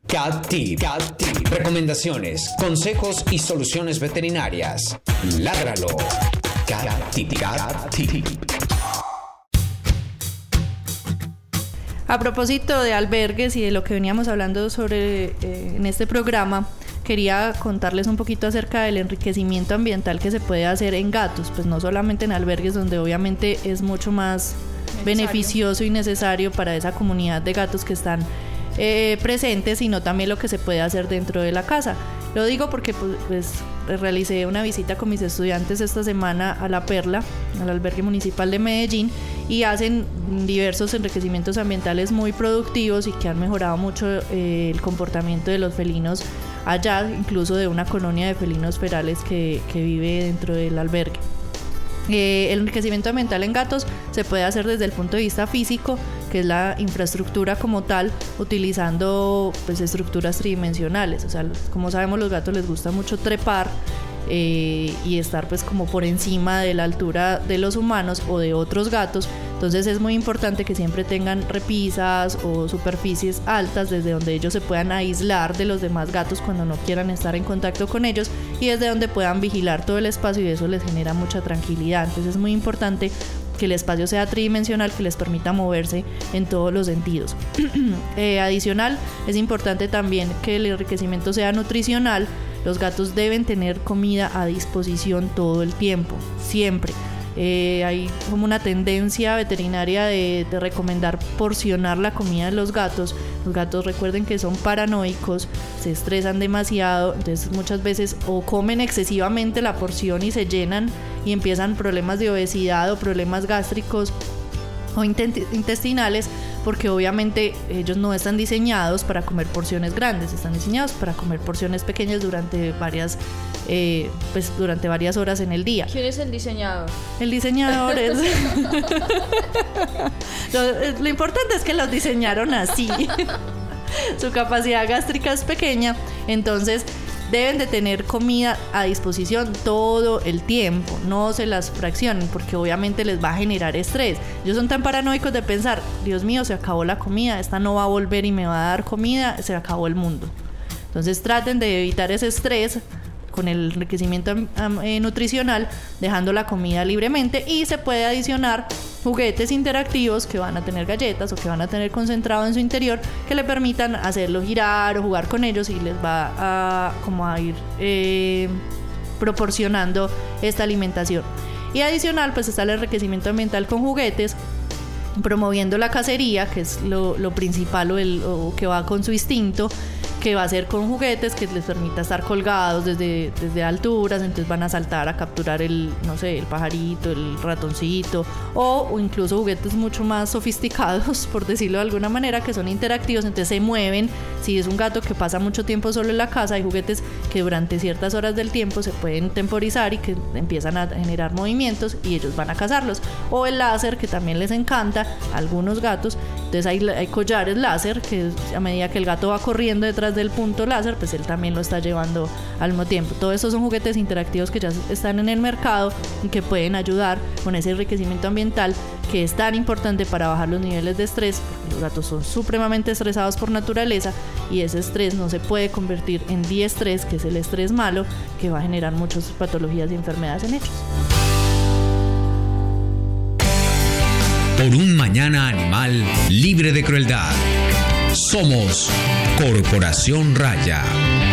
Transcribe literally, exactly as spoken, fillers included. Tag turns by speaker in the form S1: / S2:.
S1: Cat Tip. Cat Tip. Recomendaciones, consejos y soluciones veterinarias. Ládralo. Cat Tip. Cat Tip.
S2: A propósito de albergues y de lo que veníamos hablando sobre eh, en este programa, quería contarles un poquito acerca del enriquecimiento ambiental que se puede hacer en gatos, pues no solamente en albergues, donde obviamente es mucho más necesario. beneficioso y necesario para esa comunidad de gatos que están eh, presentes, sino también lo que se puede hacer dentro de la casa. Lo digo porque pues, pues realicé una visita con mis estudiantes esta semana a La Perla, al albergue municipal de Medellín, y hacen diversos enriquecimientos ambientales muy productivos y que han mejorado mucho eh, el comportamiento de los felinos allá, incluso de una colonia de felinos ferales que, que vive dentro del albergue. Eh, el enriquecimiento ambiental en gatos se puede hacer desde el punto de vista físico, que es la infraestructura como tal, utilizando pues estructuras tridimensionales. O sea, como sabemos, los gatos les gusta mucho trepar eh, y estar pues como por encima de la altura de los humanos o de otros gatos. Entonces es muy importante que siempre tengan repisas o superficies altas desde donde ellos se puedan aislar de los demás gatos cuando no quieran estar en contacto con ellos, y desde donde puedan vigilar todo el espacio, y eso les genera mucha tranquilidad. Entonces es muy importante que el espacio sea tridimensional, que les permita moverse en todos los sentidos. eh, adicional, es importante también que el enriquecimiento sea nutricional. Los gatos deben tener comida a disposición todo el tiempo, siempre. Eh, hay como una tendencia veterinaria de, de recomendar porcionar la comida de los gatos. Los gatos, recuerden que son paranoicos, se estresan demasiado, entonces muchas veces o comen excesivamente la porción y se llenan y empiezan problemas de obesidad o problemas gástricos o intestinales, porque obviamente ellos no están diseñados para comer porciones grandes, están diseñados para comer porciones pequeñas durante varias eh, pues durante varias horas en el día.
S3: ¿Quién es el diseñador?
S2: El diseñador es lo, lo importante es que los diseñaron así. Su capacidad gástrica es pequeña, entonces deben de tener comida a disposición todo el tiempo, no se las fraccionen, porque obviamente les va a generar estrés. Ellos son tan paranoicos de pensar, Dios mío, se acabó la comida, esta no va a volver y me va a dar comida, se acabó el mundo. Entonces traten de evitar ese estrés con el enriquecimiento eh, nutricional, dejando la comida libremente, y se puede adicionar juguetes interactivos que van a tener galletas o que van a tener concentrado en su interior, que le permitan hacerlo girar o jugar con ellos, y les va a como a ir eh, proporcionando esta alimentación. Y adicional pues está el enriquecimiento ambiental con juguetes, promoviendo la cacería, que es lo, lo principal o, el, o que va con su instinto, que va a ser con juguetes que les permita estar colgados desde, desde alturas. Entonces van a saltar a capturar el, no sé, el pajarito, el ratoncito, o, o incluso juguetes mucho más sofisticados, por decirlo de alguna manera, que son interactivos, entonces se mueven. Si es un gato que pasa mucho tiempo solo en la casa, hay juguetes que durante ciertas horas del tiempo se pueden temporizar y que empiezan a generar movimientos y ellos van a cazarlos. O el láser, que también les encanta a algunos gatos. Entonces hay, hay collares láser que a medida que el gato va corriendo detrás del punto láser, pues él también lo está llevando al mismo tiempo. Todos estos son juguetes interactivos que ya están en el mercado y que pueden ayudar con ese enriquecimiento ambiental, que es tan importante para bajar los niveles de estrés, porque los gatos son supremamente estresados por naturaleza, y ese estrés no se puede convertir en diestrés, que es el estrés malo, que va a generar muchas patologías y enfermedades en ellos.
S1: Por un mañana animal libre de crueldad. Somos Corporación Raya.